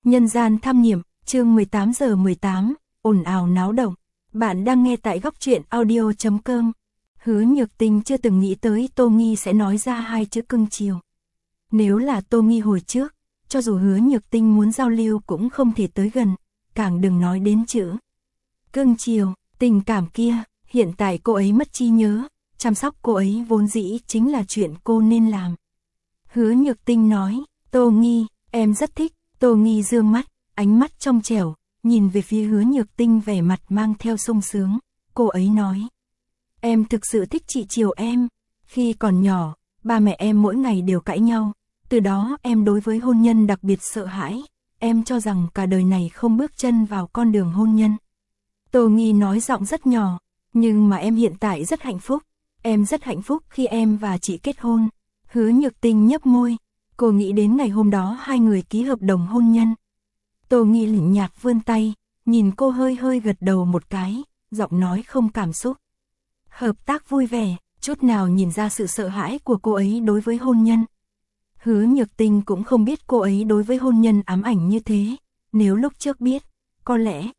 Nhân gian tham nghiệm, chương 18:18, ồn ào náo động. Bạn đang nghe tại góc truyện audio.com. Hứa Nhược Tinh chưa từng nghĩ tới Tô Nghi sẽ nói ra hai chữ cưng chiều. Nếu là Tô Nghi hồi trước, cho dù Hứa Nhược Tinh muốn giao lưu cũng không thể tới gần, càng đừng nói đến chữ cưng chiều. Tình cảm kia, hiện tại cô ấy mất trí nhớ, chăm sóc cô ấy vốn dĩ chính là chuyện cô nên làm. Hứa Nhược Tinh nói, Tô Nghi, em rất thích. Tô Nghi dương mắt, ánh mắt trong trẻo, nhìn về phía Hứa Nhược Tinh vẻ mặt mang theo sung sướng. Cô ấy nói, em thực sự thích chị chiều em. Khi còn nhỏ, ba mẹ em mỗi ngày đều cãi nhau. Từ đó em đối với hôn nhân đặc biệt sợ hãi. Em cho rằng cả đời này không bước chân vào con đường hôn nhân. Tô Nghi nói giọng rất nhỏ, nhưng mà em hiện tại rất hạnh phúc. Em rất hạnh phúc khi em và chị kết hôn. Hứa Nhược Tinh nhấp môi. Cô nghĩ đến ngày hôm đó hai người ký hợp đồng hôn nhân. Tô Nghi lỉnh nhạc vươn tay, nhìn cô hơi hơi gật đầu một cái, giọng nói không cảm xúc. Hợp tác vui vẻ, chút nào nhìn ra sự sợ hãi của cô ấy đối với hôn nhân. Hứa Nhược Tinh cũng không biết cô ấy đối với hôn nhân ám ảnh như thế, nếu lúc trước biết, có lẽ.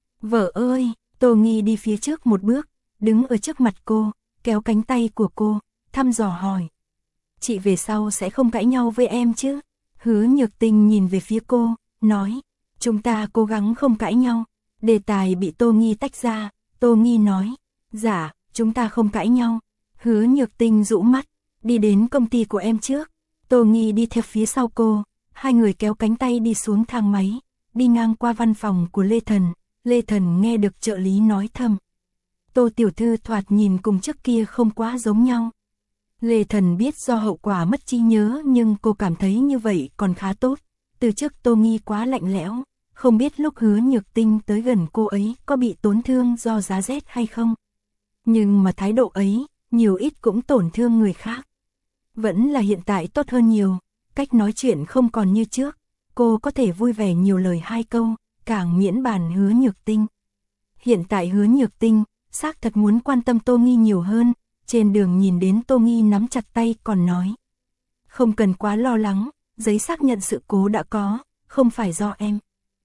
Vợ ơi, Tô Nghi đi phía trước một bước, đứng ở trước mặt cô, kéo cánh tay của cô, thăm dò hỏi. Chị về sau sẽ không cãi nhau với em chứ? Hứa Nhược Tinh nhìn về phía cô, nói, chúng ta cố gắng không cãi nhau. Đề tài bị Tô Nghi tách ra, Tô Nghi nói, dạ, chúng ta không cãi nhau. Hứa Nhược Tinh rũ mắt, đi đến công ty của em trước. Tô Nghi đi theo phía sau cô, hai người kéo cánh tay đi xuống thang máy, đi ngang qua văn phòng của Lê Thần. Lê Thần nghe được trợ lý nói thầm. Tô tiểu thư thoạt nhìn cùng trước kia không quá giống nhau. Lê Thần biết do hậu quả mất trí nhớ nhưng cô cảm thấy như vậy còn khá tốt. Từ trước Tô Nghi quá lạnh lẽo, không biết lúc Hứa Nhược Tinh tới gần cô ấy có bị tổn thương do giá rét hay không. Nhưng mà thái độ ấy, nhiều ít cũng tổn thương người khác. Vẫn là hiện tại tốt hơn nhiều, cách nói chuyện không còn như trước. Cô có thể vui vẻ nhiều lời hai câu, càng miễn bàn Hứa Nhược Tinh. Hiện tại Hứa Nhược Tinh, xác thật muốn quan tâm Tô Nghi nhiều hơn. Trên đường nhìn đến Tô Nghi nắm chặt tay còn nói. Không cần quá lo lắng, giấy xác nhận sự cố đã có, không phải do em.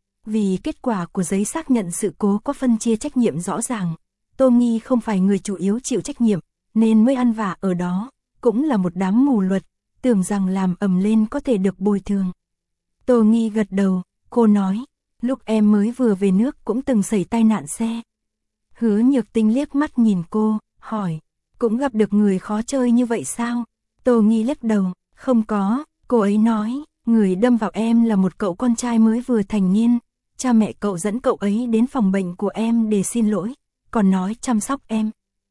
Vì kết quả của giấy xác nhận sự cố có phân chia trách nhiệm rõ ràng. Tô Nghi không phải người chủ yếu chịu trách nhiệm, nên mới ăn vạ ở đó. Cũng là một đám mù luật, tưởng rằng làm ầm lên có thể được bồi thường. Tô Nghi gật đầu, cô nói, lúc em mới vừa về nước cũng từng xảy tai nạn xe. Hứa Nhược Tinh liếc mắt nhìn cô, hỏi. Cũng gặp được người khó chơi như vậy sao? Tô Nghi lắc đầu, không có. Cô ấy nói, người đâm vào em là một cậu con trai mới vừa thành niên. Cha mẹ cậu dẫn cậu ấy đến phòng bệnh của em để xin lỗi, còn nói chăm sóc em.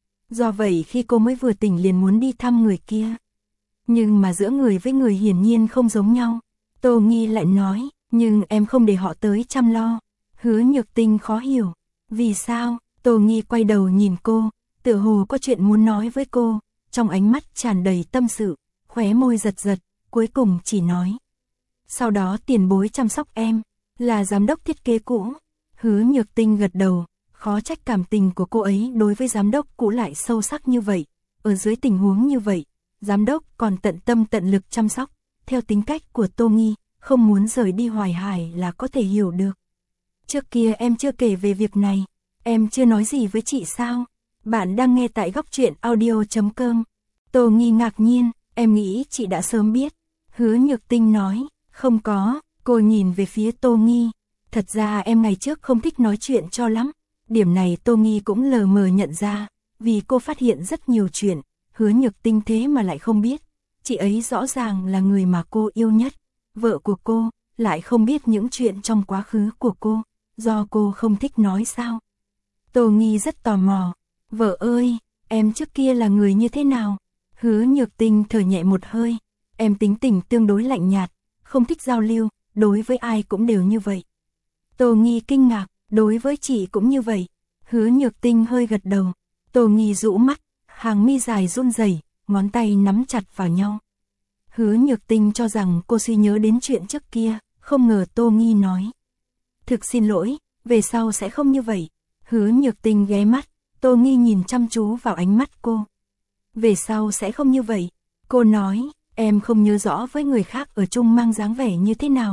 Do vậy khi cô mới vừa tỉnh liền muốn đi thăm người kia. Nhưng mà giữa người với người hiển nhiên không giống nhau. Tô Nghi lại nói, nhưng em không để họ tới chăm lo. Hứa Nhược Tinh khó hiểu. Vì sao? Tô Nghi quay đầu nhìn cô. Tựa hồ có chuyện muốn nói với cô, trong ánh mắt tràn đầy tâm sự, khóe môi giật giật, cuối cùng chỉ nói. Sau đó tiền bối chăm sóc em, là giám đốc thiết kế cũ. Hứa Nhược Tinh gật đầu, khó trách cảm tình của cô ấy đối với giám đốc cũ lại sâu sắc như vậy. Ở dưới tình huống như vậy, giám đốc còn tận tâm tận lực chăm sóc, theo tính cách của Tô Nghi, không muốn rời đi Hoài Hải là có thể hiểu được. Trước kia em chưa kể về việc này, em chưa nói gì với chị sao? Bạn đang nghe tại góc truyện audio.com. Tô Nghi ngạc nhiên, em nghĩ chị đã sớm biết. Hứa Nhược Tinh nói, không có. Cô nhìn về phía Tô Nghi. Thật ra em ngày trước không thích nói chuyện cho lắm. Điểm này Tô Nghi cũng lờ mờ nhận ra, vì cô phát hiện rất nhiều chuyện. Hứa Nhược Tinh thế mà lại không biết. Chị ấy rõ ràng là người mà cô yêu nhất. Vợ của cô, lại không biết những chuyện trong quá khứ của cô. Do cô không thích nói sao? Tô Nghi rất tò mò. Vợ ơi, em trước kia là người như thế nào? Hứa Nhược Tinh thở nhẹ một hơi. Em tính tình tương đối lạnh nhạt, không thích giao lưu, đối với ai cũng đều như vậy. Tô Nghi kinh ngạc, đối với chị cũng như vậy. Hứa Nhược Tinh hơi gật đầu. Tô Nghi rũ mắt, hàng mi dài run rẩy, ngón tay nắm chặt vào nhau. Hứa Nhược Tinh cho rằng cô suy nhớ đến chuyện trước kia, không ngờ Tô Nghi nói. Thực xin lỗi, về sau sẽ không như vậy. Hứa Nhược Tinh ghé mắt. Tô Nghi nhìn chăm chú vào ánh mắt cô. Về sau sẽ không như vậy. Cô nói, em không nhớ rõ với người khác ở chung mang dáng vẻ như thế nào.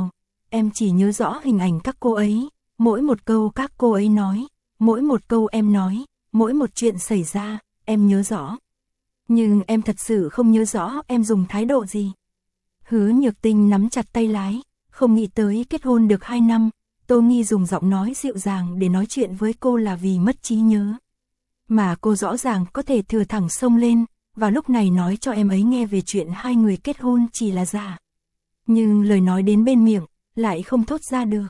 em chỉ nhớ rõ hình ảnh các cô ấy, mỗi một câu các cô ấy nói, mỗi một câu em nói, mỗi một chuyện xảy ra, em nhớ rõ. Nhưng em thật sự không nhớ rõ em dùng thái độ gì. Hứa Nhược Tinh nắm chặt tay lái, không nghĩ tới kết hôn được 2 năm, Tô Nghi dùng giọng nói dịu dàng để nói chuyện với cô là vì mất trí nhớ. Mà cô rõ ràng có thể thừa thẳng xông lên, và lúc này nói cho em ấy nghe về chuyện hai người kết hôn chỉ là giả. Nhưng lời nói đến bên miệng, lại không thốt ra được.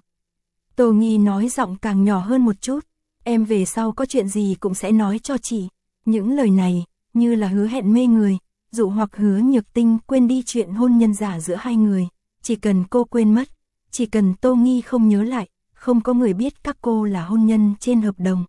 Tô Nghi nói giọng càng nhỏ hơn một chút, em về sau có chuyện gì cũng sẽ nói cho chị. Những lời này, như là hứa hẹn mê người, dụ hoặc Hứa Nhược Tinh quên đi chuyện hôn nhân giả giữa hai người. Chỉ cần cô quên mất, chỉ cần Tô Nghi không nhớ lại, không có người biết các cô là hôn nhân trên hợp đồng.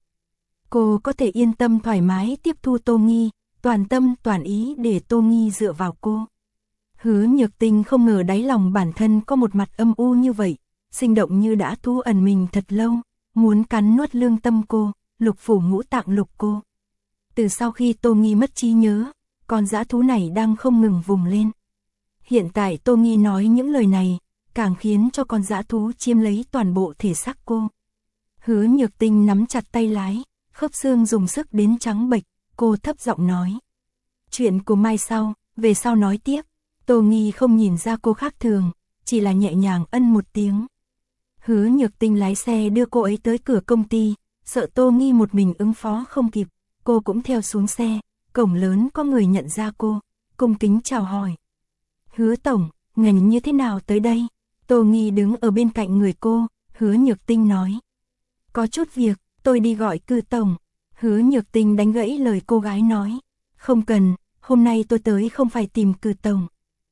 Cô có thể yên tâm thoải mái tiếp thu Tô Nghi, toàn tâm toàn ý để Tô Nghi dựa vào cô. Hứa Nhược Tinh không ngờ đáy lòng bản thân có một mặt âm u như vậy, sinh động như đã thu ẩn mình thật lâu, muốn cắn nuốt lương tâm cô, lục phủ ngũ tạng lục cô. Từ sau khi Tô Nghi mất trí nhớ, con dã thú này đang không ngừng vùng lên. Hiện tại Tô Nghi nói những lời này, càng khiến cho con dã thú chiếm lấy toàn bộ thể xác cô. Hứa Nhược Tinh nắm chặt tay lái, khớp xương dùng sức đến trắng bệch, cô thấp giọng nói. Chuyện của mai sau, về sau nói tiếp. Tô Nghi không nhìn ra cô khác thường, chỉ là nhẹ nhàng ân một tiếng. Hứa Nhược Tinh lái xe đưa cô ấy tới cửa công ty, sợ Tô Nghi một mình ứng phó không kịp, cô cũng theo xuống xe, cổng lớn có người nhận ra cô, cung kính chào hỏi. Hứa tổng, ngành như thế nào tới đây? Tô Nghi đứng ở bên cạnh người cô, Hứa Nhược Tinh nói. Có chút việc, tôi đi gọi Cư tổng. Hứa Nhược Tinh đánh gãy lời cô gái nói. Không cần, hôm nay tôi tới không phải tìm Cư tổng.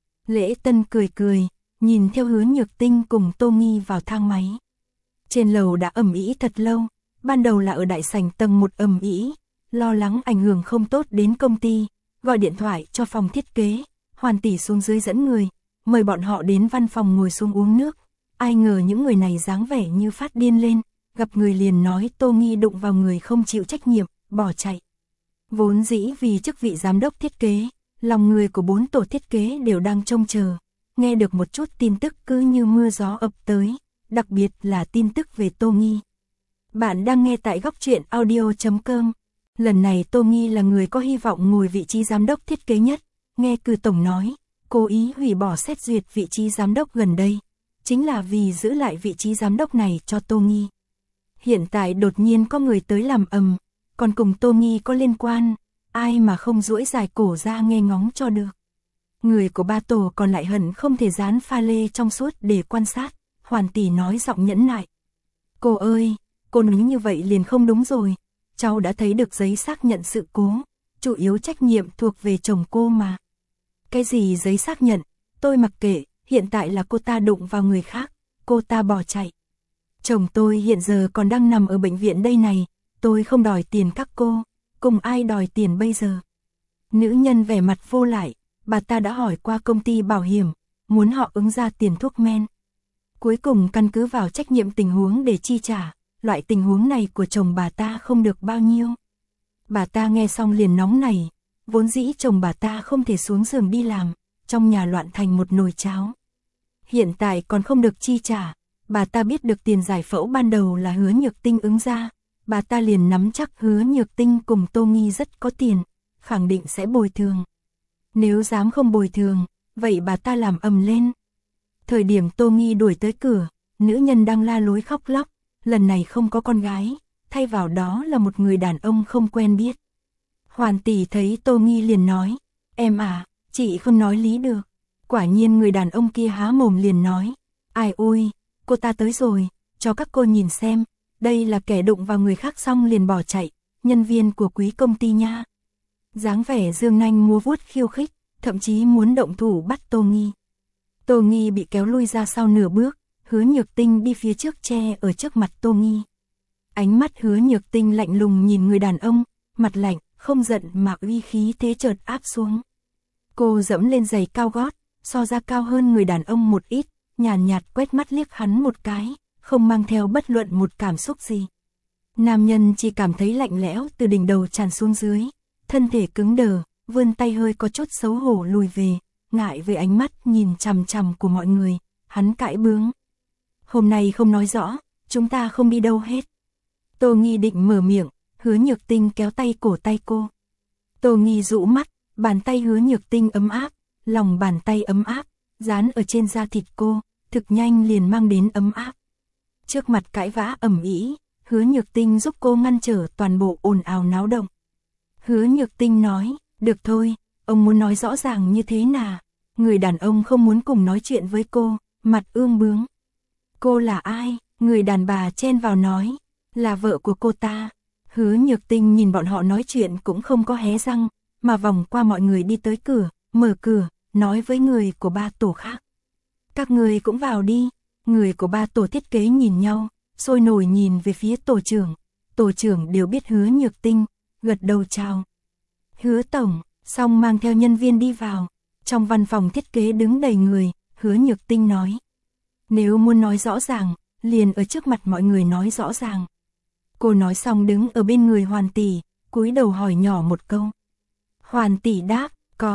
Lễ Tân cười cười, nhìn theo Hứa Nhược Tinh cùng Tô Nghi vào thang máy. Trên lầu đã ầm ĩ thật lâu, ban đầu là ở đại sảnh tầng 1 ầm ĩ, lo lắng ảnh hưởng không tốt đến công ty, gọi điện thoại cho phòng thiết kế, Hoàn tỷ xuống dưới dẫn người, mời bọn họ đến văn phòng ngồi xuống uống nước. Ai ngờ những người này dáng vẻ như phát điên lên, gặp người liền nói Tô Nghi đụng vào người không chịu trách nhiệm, bỏ chạy. Vốn dĩ vì chức vị giám đốc thiết kế, lòng người của 4 tổ thiết kế đều đang trông chờ, nghe được một chút tin tức cứ như mưa gió ập tới, đặc biệt là tin tức về Tô Nghi. Bạn đang nghe tại góc truyện audio.com. Lần này Tô Nghi là người có hy vọng ngồi vị trí giám đốc thiết kế nhất, nghe Cư tổng nói, cố ý hủy bỏ xét duyệt vị trí giám đốc gần đây, chính là vì giữ lại vị trí giám đốc này cho Tô Nghi. Hiện tại đột nhiên có người tới làm ầm, còn cùng Tô Nghi có liên quan, ai mà không duỗi dài cổ ra nghe ngóng cho được. Người của 3 tổ còn lại hận không thể dán pha lê trong suốt để quan sát, Hoàn tỷ nói giọng nhẫn nại. Cô ơi, cô nói như vậy liền không đúng rồi, cháu đã thấy được giấy xác nhận sự cố, chủ yếu trách nhiệm thuộc về chồng cô mà. Cái gì giấy xác nhận, tôi mặc kệ, hiện tại là cô ta đụng vào người khác, cô ta bỏ chạy. Chồng tôi hiện giờ còn đang nằm ở bệnh viện đây này, tôi không đòi tiền các cô, cùng ai đòi tiền bây giờ. Nữ nhân vẻ mặt vô lại, bà ta đã hỏi qua công ty bảo hiểm, muốn họ ứng ra tiền thuốc men. Cuối cùng căn cứ vào trách nhiệm tình huống để chi trả, loại tình huống này của chồng bà ta không được bao nhiêu. Bà ta nghe xong liền nóng nảy, vốn dĩ chồng bà ta không thể xuống giường đi làm, trong nhà loạn thành một nồi cháo. Hiện tại còn không được chi trả, bà ta biết được tiền giải phẫu ban đầu là Hứa Nhược Tinh ứng ra, bà ta liền nắm chắc Hứa Nhược Tinh cùng Tô Nghi rất có tiền, khẳng định sẽ bồi thường. Nếu dám không bồi thường, vậy bà ta làm ầm lên. Thời điểm Tô Nghi đuổi tới cửa, nữ nhân đang la lối khóc lóc, lần này không có con gái, thay vào đó là một người đàn ông không quen biết. Hoàn tỷ thấy Tô Nghi liền nói, em à, chị không nói lý được. Quả nhiên người đàn ông kia há mồm liền nói, ai ôi, cô ta tới rồi, cho các cô nhìn xem, đây là kẻ đụng vào người khác xong liền bỏ chạy, nhân viên của quý công ty nha. Dáng vẻ dương nanh múa vuốt khiêu khích, thậm chí muốn động thủ bắt Tô Nghi. Tô Nghi bị kéo lui ra sau nửa bước, Hứa Nhược Tinh đi phía trước che ở trước mặt Tô Nghi. Ánh mắt Hứa Nhược Tinh lạnh lùng nhìn người đàn ông, mặt lạnh, không giận mà uy khí thế chợt áp xuống. Cô dẫm lên giày cao gót, so ra cao hơn người đàn ông một ít, nhàn nhạt quét mắt liếc hắn một cái, không mang theo bất luận một cảm xúc gì. Nam nhân chỉ cảm thấy lạnh lẽo từ đỉnh đầu tràn xuống dưới, thân thể cứng đờ, vươn tay hơi có chút xấu hổ lùi về, ngại với ánh mắt nhìn chằm chằm của mọi người, hắn cãi bướng. hôm nay không nói rõ, chúng ta không đi đâu hết. Tô Nghi định mở miệng, Hứa Nhược Tinh kéo tay cổ tay cô. Tô Nghi rũ mắt, bàn tay Hứa Nhược Tinh ấm áp, lòng bàn tay ấm áp, dán ở trên da thịt cô, thực nhanh liền mang đến ấm áp. Trước mặt cãi vã ầm ĩ, Hứa Nhược Tinh giúp cô ngăn trở toàn bộ ồn ào náo động. Hứa Nhược Tinh nói, được thôi, ông muốn nói rõ ràng như thế nào? Người đàn ông không muốn cùng nói chuyện với cô, mặt ương bướng. Cô là ai? Người đàn bà chen vào nói, là vợ của cô ta. Hứa Nhược Tinh nhìn bọn họ nói chuyện cũng không có hé răng, mà vòng qua mọi người đi tới cửa, mở cửa, nói với người của ba tổ khác. Các người cũng vào đi. Người của ba tổ thiết kế nhìn nhau, sôi nổi nhìn về phía tổ trưởng. Tổ trưởng đều biết Hứa Nhược Tinh, gật đầu chào. Hứa tổng, xong mang theo nhân viên đi vào. Trong văn phòng thiết kế đứng đầy người, Hứa Nhược Tinh nói. Nếu muốn nói rõ ràng, liền ở trước mặt mọi người nói rõ ràng. Cô nói xong đứng ở bên người Hoàn tỷ, cúi đầu hỏi nhỏ một câu. Hoàn tỷ đáp,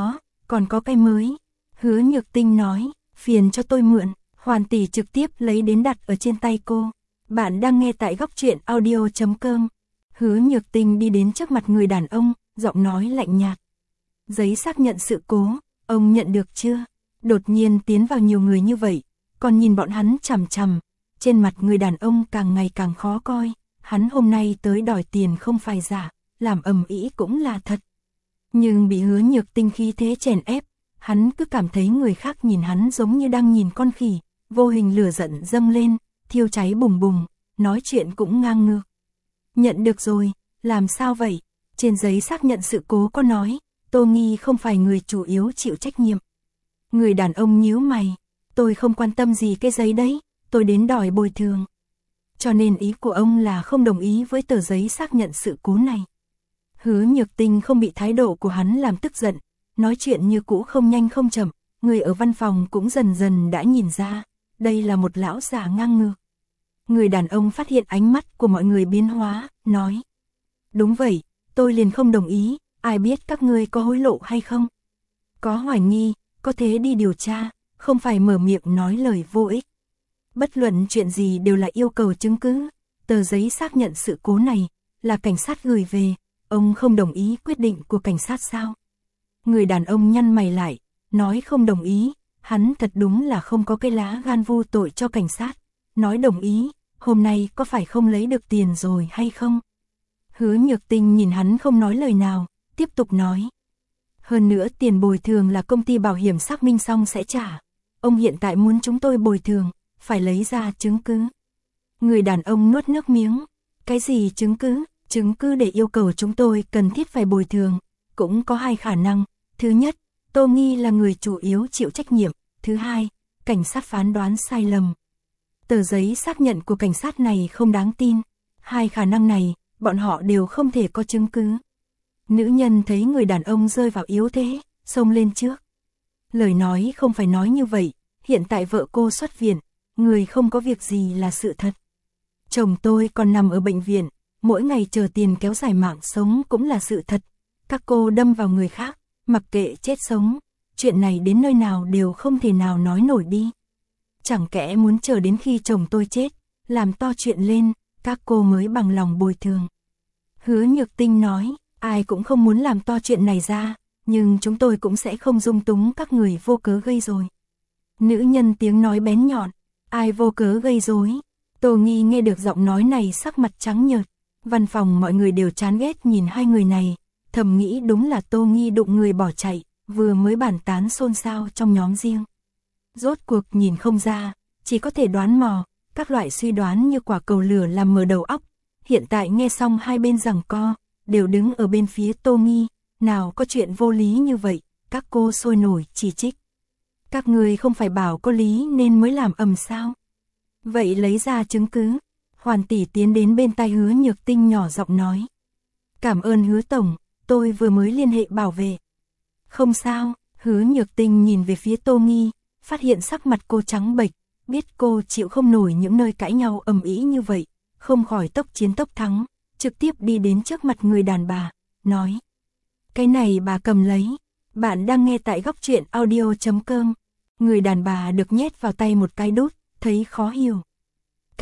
còn có cái mới. Hứa Nhược Tinh nói, phiền cho tôi mượn. Hoàn tỷ trực tiếp lấy đến đặt ở trên tay cô. Bạn đang nghe tại góc truyện audio.com. Hứa Nhược Tinh đi đến trước mặt người đàn ông, giọng nói lạnh nhạt. Giấy xác nhận sự cố, ông nhận được chưa? Đột nhiên tiến vào nhiều người như vậy, còn nhìn bọn hắn chằm chằm. Trên mặt người đàn ông càng ngày càng khó coi. Hắn hôm nay tới đòi tiền không phải giả, làm ầm ĩ cũng là thật. Nhưng bị Hứa Nhược Tinh khí thế chèn ép, hắn cứ cảm thấy người khác nhìn hắn giống như đang nhìn con khỉ, vô hình lửa giận dâng lên, thiêu cháy bùng bùng, nói chuyện cũng ngang ngược. Nhận được rồi, làm sao vậy? Trên giấy xác nhận sự cố có nói, Tô Nghi không phải người chủ yếu chịu trách nhiệm. Người đàn ông nhíu mày, tôi không quan tâm gì cái giấy đấy, tôi đến đòi bồi thường. Cho nên ý của ông là không đồng ý với tờ giấy xác nhận sự cố này. Hứa Nhược Tinh không bị thái độ của hắn làm tức giận, nói chuyện như cũ không nhanh không chậm, người ở văn phòng cũng dần dần đã nhìn ra, đây là một lão già ngang ngược. Người đàn ông phát hiện ánh mắt của mọi người biến hóa, nói. Đúng vậy, tôi liền không đồng ý, ai biết các ngươi có hối lộ hay không? Có hoài nghi, có thế đi điều tra, không phải mở miệng nói lời vô ích. Bất luận chuyện gì đều là yêu cầu chứng cứ, tờ giấy xác nhận sự cố này, là cảnh sát gửi về, ông không đồng ý quyết định của cảnh sát sao? Người đàn ông nhăn mày lại, nói không đồng ý, hắn thật đúng là không có cái lá gan vu tội cho cảnh sát. Nói đồng ý, hôm nay có phải không lấy được tiền rồi hay không? Hứa Nhược Tinh nhìn hắn không nói lời nào, tiếp tục nói. Hơn nữa tiền bồi thường là công ty bảo hiểm xác minh xong sẽ trả. Ông hiện tại muốn chúng tôi bồi thường, phải lấy ra chứng cứ. Người đàn ông nuốt nước miếng. Cái gì chứng cứ? Chứng cứ để yêu cầu chúng tôi cần thiết phải bồi thường. Cũng có hai khả năng. Thứ nhất, Tô Nghi là người chủ yếu chịu trách nhiệm. Thứ hai, cảnh sát phán đoán sai lầm. Tờ giấy xác nhận của cảnh sát này không đáng tin. Hai khả năng này, bọn họ đều không thể có chứng cứ. Nữ nhân thấy người đàn ông rơi vào yếu thế, xông lên trước. Lời nói không phải nói như vậy, hiện tại vợ cô xuất viện, người không có việc gì là sự thật. Chồng tôi còn nằm ở bệnh viện, mỗi ngày chờ tiền kéo dài mạng sống cũng là sự thật. Các cô đâm vào người khác, mặc kệ chết sống, chuyện này đến nơi nào đều không thể nào nói nổi đi. Chẳng kẽ muốn chờ đến khi chồng tôi chết, làm to chuyện lên, các cô mới bằng lòng bồi thường. Hứa Nhược Tinh nói, ai cũng không muốn làm to chuyện này ra, nhưng chúng tôi cũng sẽ không dung túng các người vô cớ gây rối. Nữ nhân tiếng nói bén nhọn, ai vô cớ gây rối? Tô Nghi nghe được giọng nói này sắc mặt trắng nhợt, văn phòng mọi người đều chán ghét nhìn hai người này, thầm nghĩ đúng là Tô Nghi đụng người bỏ chạy, vừa mới bàn tán xôn xao trong nhóm riêng. Rốt cuộc nhìn không ra, chỉ có thể đoán mò, các loại suy đoán như quả cầu lửa làm mờ đầu óc. Hiện tại nghe xong hai bên giằng co, đều đứng ở bên phía Tô Nghi, nào có chuyện vô lý như vậy, các cô sôi nổi chỉ trích. Các người không phải bảo có lý nên mới làm ầm sao? Vậy lấy ra chứng cứ. Hoàn tỷ tiến đến bên tai Hứa Nhược Tinh nhỏ giọng nói. Cảm ơn Hứa tổng, tôi vừa mới liên hệ bảo vệ. Không sao, Hứa Nhược Tinh nhìn về phía Tô Nghi, phát hiện sắc mặt cô trắng bệch, biết cô chịu không nổi những nơi cãi nhau ầm ĩ như vậy, không khỏi tốc chiến tốc thắng, trực tiếp đi đến trước mặt người đàn bà, nói. Cái này bà cầm lấy, bạn đang nghe tại góc truyện audio.com. Người đàn bà được nhét vào tay một cái đút, thấy khó hiểu.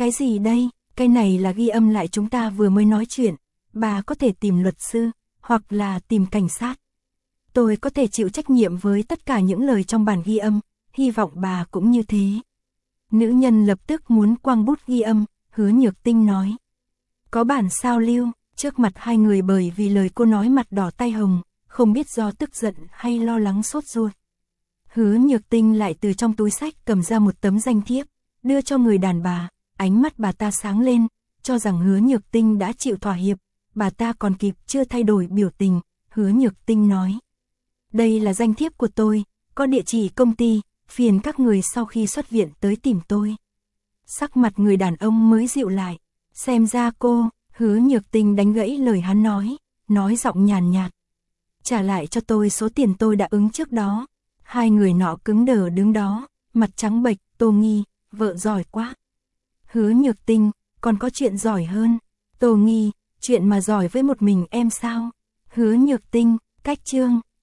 Cái gì đây? Cái này là ghi âm lại chúng ta vừa mới nói chuyện. Bà có thể tìm luật sư, hoặc là tìm cảnh sát. Tôi có thể chịu trách nhiệm với tất cả những lời trong bản ghi âm, hy vọng bà cũng như thế. Nữ nhân lập tức muốn quăng bút ghi âm, Hứa Nhược Tinh nói. Có bản sao lưu, trước mặt hai người bởi vì lời cô nói mặt đỏ tay hồng, không biết do tức giận hay lo lắng sốt ruột. Hứa Nhược Tinh lại từ trong túi sách cầm ra một tấm danh thiếp, đưa cho người đàn bà, ánh mắt bà ta sáng lên, cho rằng Hứa Nhược Tinh đã chịu thỏa hiệp, bà ta còn kịp chưa thay đổi biểu tình, Hứa Nhược Tinh nói. Đây là danh thiếp của tôi, có địa chỉ công ty, phiền các người sau khi xuất viện tới tìm tôi. Sắc mặt người đàn ông mới dịu lại, xem ra cô, Hứa Nhược Tinh đánh gãy lời hắn nói giọng nhàn nhạt. Trả lại cho tôi số tiền tôi đã ứng trước đó. Hai người nọ cứng đờ đứng đó, mặt trắng bệch, Tô Nghi, vợ giỏi quá. Hứa Nhược Tinh, còn có chuyện giỏi hơn. Tô Nghi, chuyện mà giỏi với một mình em sao? Hứa Nhược Tinh, cách chương.